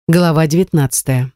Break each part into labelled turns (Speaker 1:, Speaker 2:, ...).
Speaker 1: Глава 19.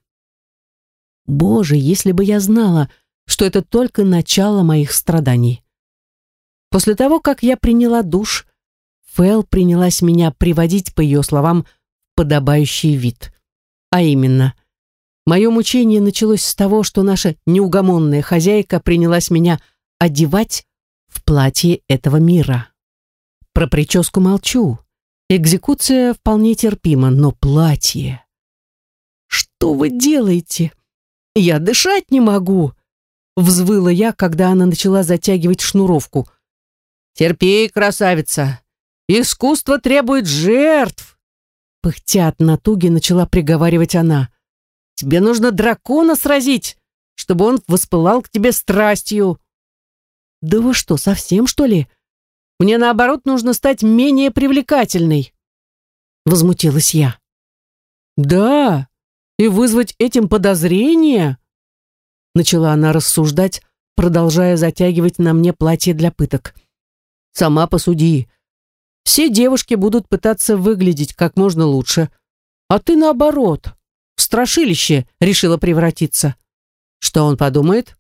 Speaker 1: Боже, если бы я знала, что это только начало моих страданий. После того, как я приняла душ, Фэл принялась меня приводить, по ее словам, в подобающий вид. А именно, мое мучение началось с того, что наша неугомонная хозяйка принялась меня одевать в платье этого мира. Про прическу молчу. Экзекуция вполне терпима, но платье... «Что вы делаете? Я дышать не могу!» Взвыла я, когда она начала затягивать шнуровку. «Терпи, красавица! Искусство требует жертв!» Пыхтя от натуги начала приговаривать она. «Тебе нужно дракона сразить, чтобы он воспылал к тебе страстью!» «Да вы что, совсем, что ли? Мне, наоборот, нужно стать менее привлекательной!» Возмутилась я. «Да, и вызвать этим подозрения?» Начала она рассуждать, продолжая затягивать на мне платье для пыток. «Сама посуди. Все девушки будут пытаться выглядеть как можно лучше, а ты, наоборот, в страшилище решила превратиться. Что он подумает?»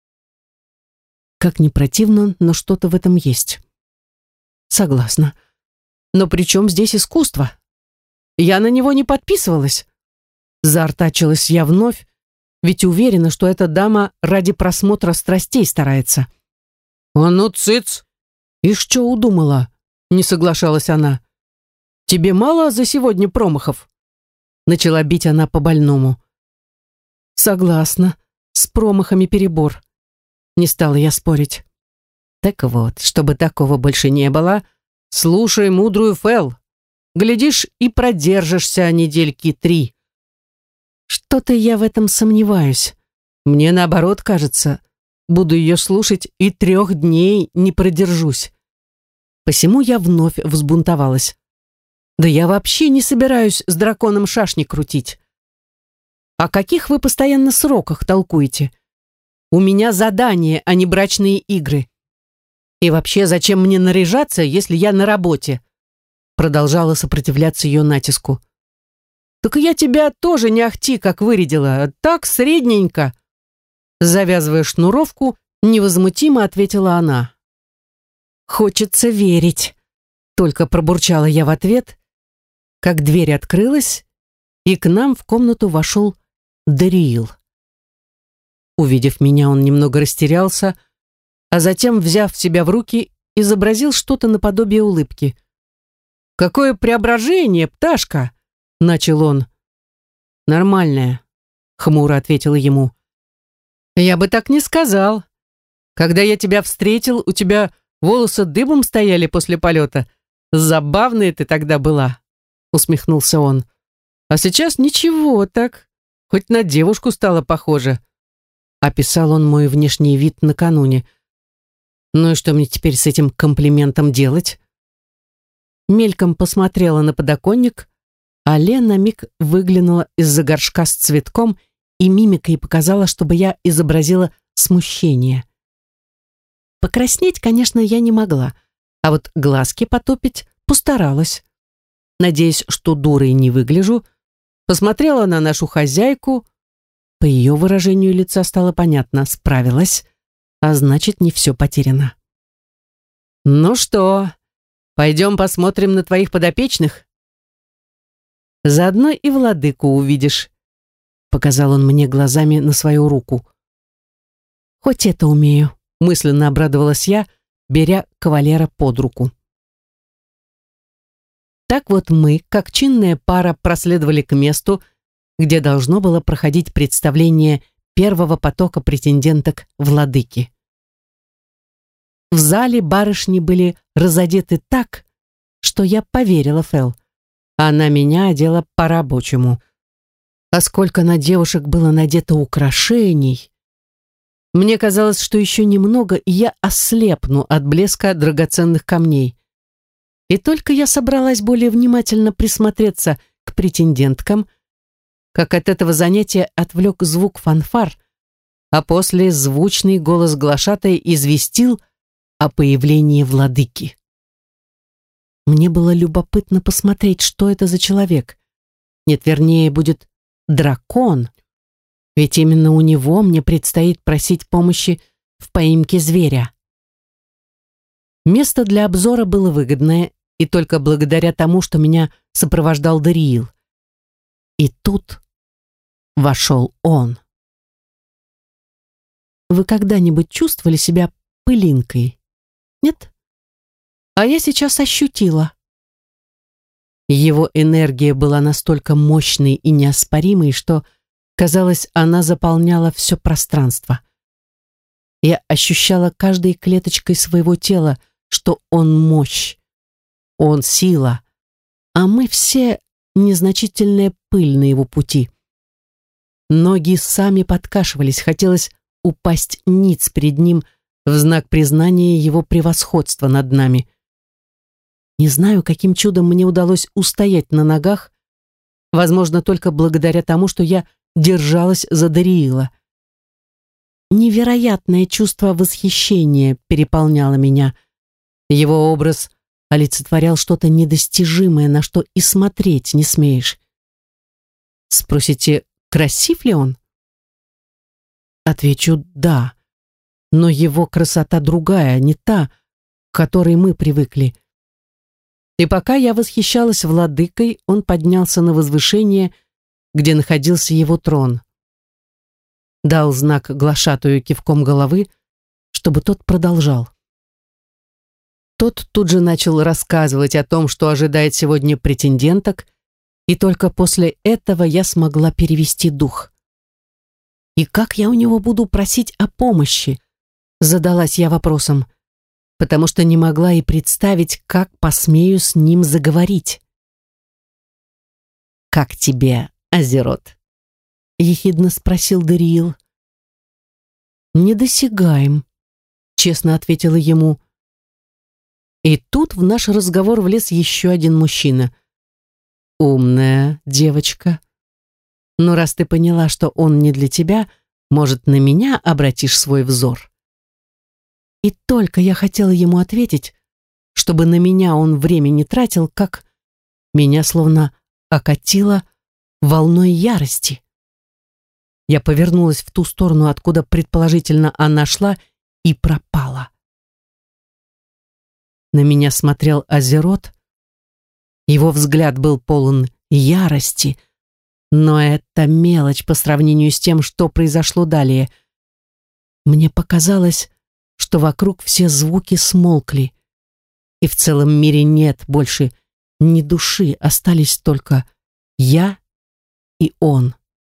Speaker 1: Как ни противно, но что-то в этом есть. Согласна. Но при чем здесь искусство? Я на него не подписывалась. Заортачилась я вновь, ведь уверена, что эта дама ради просмотра страстей старается. «А ну, цыц! И что удумала?» — не соглашалась она. «Тебе мало за сегодня промахов?» Начала бить она по больному. «Согласна, с промахами перебор». Не стала я спорить. «Так вот, чтобы такого больше не было, слушай мудрую Фэл. Глядишь, и продержишься недельки 3. Что-то я в этом сомневаюсь. Мне наоборот кажется, буду ее слушать и 3 дней не продержусь. Посему я вновь взбунтовалась. Да я вообще не собираюсь с драконом шашни крутить. О каких вы постоянно сроках толкуете? У меня задание, а не брачные игры. И вообще, зачем мне наряжаться, если я на работе? Продолжала сопротивляться ее натиску. «Так я тебя тоже не ахти как вырядила, так средненько!» Завязывая шнуровку, невозмутимо ответила она. «Хочется верить», — только пробурчала я в ответ, как дверь открылась, и к нам в комнату вошел Дариил. Увидев меня, он немного растерялся, а затем, взяв себя в руки, изобразил что-то наподобие улыбки. «Какое преображение, пташка!» — начал он. «Нормальное», — хмуро ответила ему. «Я бы так не сказал. Когда я тебя встретил, у тебя волосы дыбом стояли после полета. Забавная ты тогда была», — усмехнулся он. «А сейчас ничего так, хоть на девушку стала похожа». Описал он мой внешний вид накануне. «Ну и что мне теперь с этим комплиментом делать?» Мельком посмотрела на подоконник, а Лен на миг выглянула из-за горшка с цветком и мимикой показала, чтобы я изобразила смущение. Покраснеть, конечно, я не могла, а вот глазки потупить постаралась. Надеясь, что дурой не выгляжу, посмотрела на нашу хозяйку. По ее выражению лица стало понятно, справилась, а значит, не все потеряно. «Ну что, пойдем посмотрим на твоих подопечных?» «Заодно и владыку увидишь», — показал он мне глазами на свою руку. «Хоть это умею», — мысленно обрадовалась я, беря кавалера под руку. Так вот мы, как чинная пара, проследовали к месту, где должно было проходить представление первого потока претенденток владыки. В зале барышни были разодеты так, что я поверила Фэл. Она меня одела по-рабочему. А сколько на девушек было надето украшений! Мне казалось, что еще немного, и я ослепну от блеска драгоценных камней. И только я собралась более внимательно присмотреться к претенденткам, как от этого занятия отвлек звук фанфар, а после звучный голос глашатая известил о появлении владыки. Мне было любопытно посмотреть, что это за человек. Нет, вернее, будет дракон. Ведь именно у него мне предстоит просить помощи в поимке зверя. Место для обзора было выгодное, и только благодаря тому, что меня сопровождал Дариил. И тут вошел он. Вы когда-нибудь чувствовали себя пылинкой? Нет? А я сейчас ощутила. Его энергия была настолько мощной и неоспоримой, что, казалось, она заполняла все пространство. Я ощущала каждой клеточкой своего тела, что он мощь, он сила, а мы все незначительная пыль на его пути. Ноги сами подкашивались, хотелось упасть ниц перед ним в знак признания его превосходства над нами. Не знаю, каким чудом мне удалось устоять на ногах, возможно, только благодаря тому, что я держалась за Дариила. Невероятное чувство восхищения переполняло меня. Его образ олицетворял что-то недостижимое, на что и смотреть не смеешь. Спросите, красив ли он? Отвечу «да», но его красота другая, не та, к которой мы привыкли. И пока я восхищалась владыкой, он поднялся на возвышение, где находился его трон. Дал знак глашатую кивком головы, чтобы тот продолжал. Тот тут же начал рассказывать о том, что ожидает сегодня претенденток, и только после этого я смогла перевести дух. И как я у него буду просить о помощи? Задалась я вопросом, потому что не могла и представить, как посмею с ним заговорить. «Как тебе, Азерот?» — ехидно спросил Дариил. «Недосягаем», — честно ответила ему. И тут в наш разговор влез еще один мужчина. «Умная девочка. Но раз ты поняла, что он не для тебя, может, на меня обратишь свой взор?» И только я хотела ему ответить, чтобы на меня он время не тратил, как меня словно окатило волной ярости. Я повернулась в ту сторону, откуда, предположительно, она шла, и пропала. На меня смотрел Азерот. Его взгляд был полон ярости, но это мелочь по сравнению с тем, что произошло далее. Мне показалось, что вокруг все звуки смолкли, и в целом мире нет больше ни души, остались только я и он.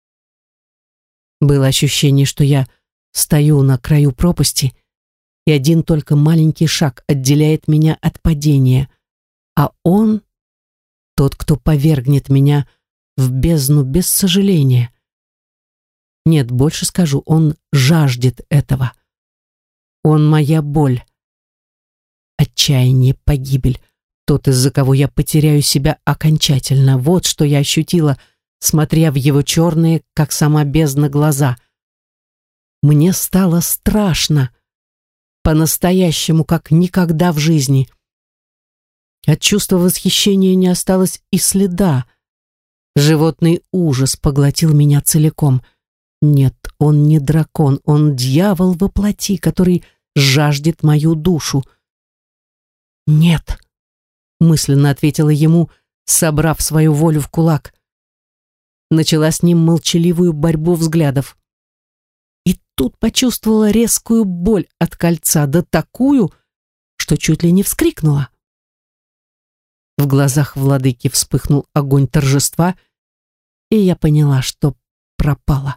Speaker 1: Было ощущение, что я стою на краю пропасти, и один только маленький шаг отделяет меня от падения, а он — тот, кто повергнет меня в бездну без сожаления. Нет, больше скажу, он жаждет этого. Он моя боль, отчаяние, погибель, тот, из-за кого я потеряю себя окончательно. Вот что я ощутила, смотря в его черные, как сама бездна, глаза. Мне стало страшно, по-настоящему, как никогда в жизни. От чувства восхищения не осталось и следа. Животный ужас поглотил меня целиком. Нет, он не дракон, он дьявол во плоти, который жаждет мою душу. «Нет», — мысленно ответила ему, собрав свою волю в кулак. Начала с ним молчаливую борьбу взглядов. И тут почувствовала резкую боль от кольца, да такую, что чуть ли не вскрикнула. В глазах владыки вспыхнул огонь торжества, и я поняла, что пропала.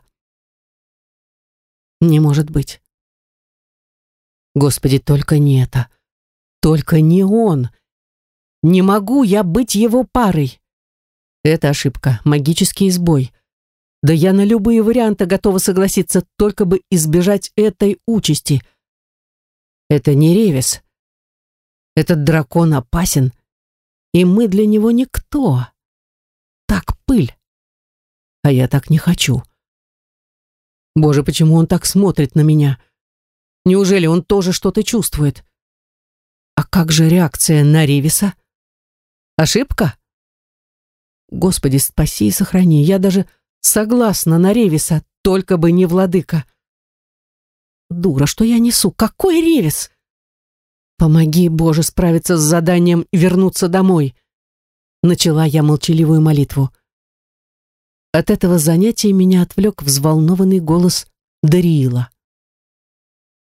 Speaker 1: Не может быть. Господи, только не это. Только не он. Не могу я быть его парой. Это ошибка, магический сбой. Да я на любые варианты готова согласиться, только бы избежать этой участи. Это не Ревис. Этот дракон опасен, и мы для него никто. Так пыль. А я так не хочу. Боже, почему он так смотрит на меня? Неужели он тоже что-то чувствует? А как же реакция на Ревиса? Ошибка? Господи, спаси и сохрани. Я даже Согласна на Ревиса, только бы не владыка. Дура, что я несу? Какой Ревис? Помоги, Боже, справиться с заданием и вернуться домой. Начала я молчаливую молитву. От этого занятия меня отвлек взволнованный голос Дариила.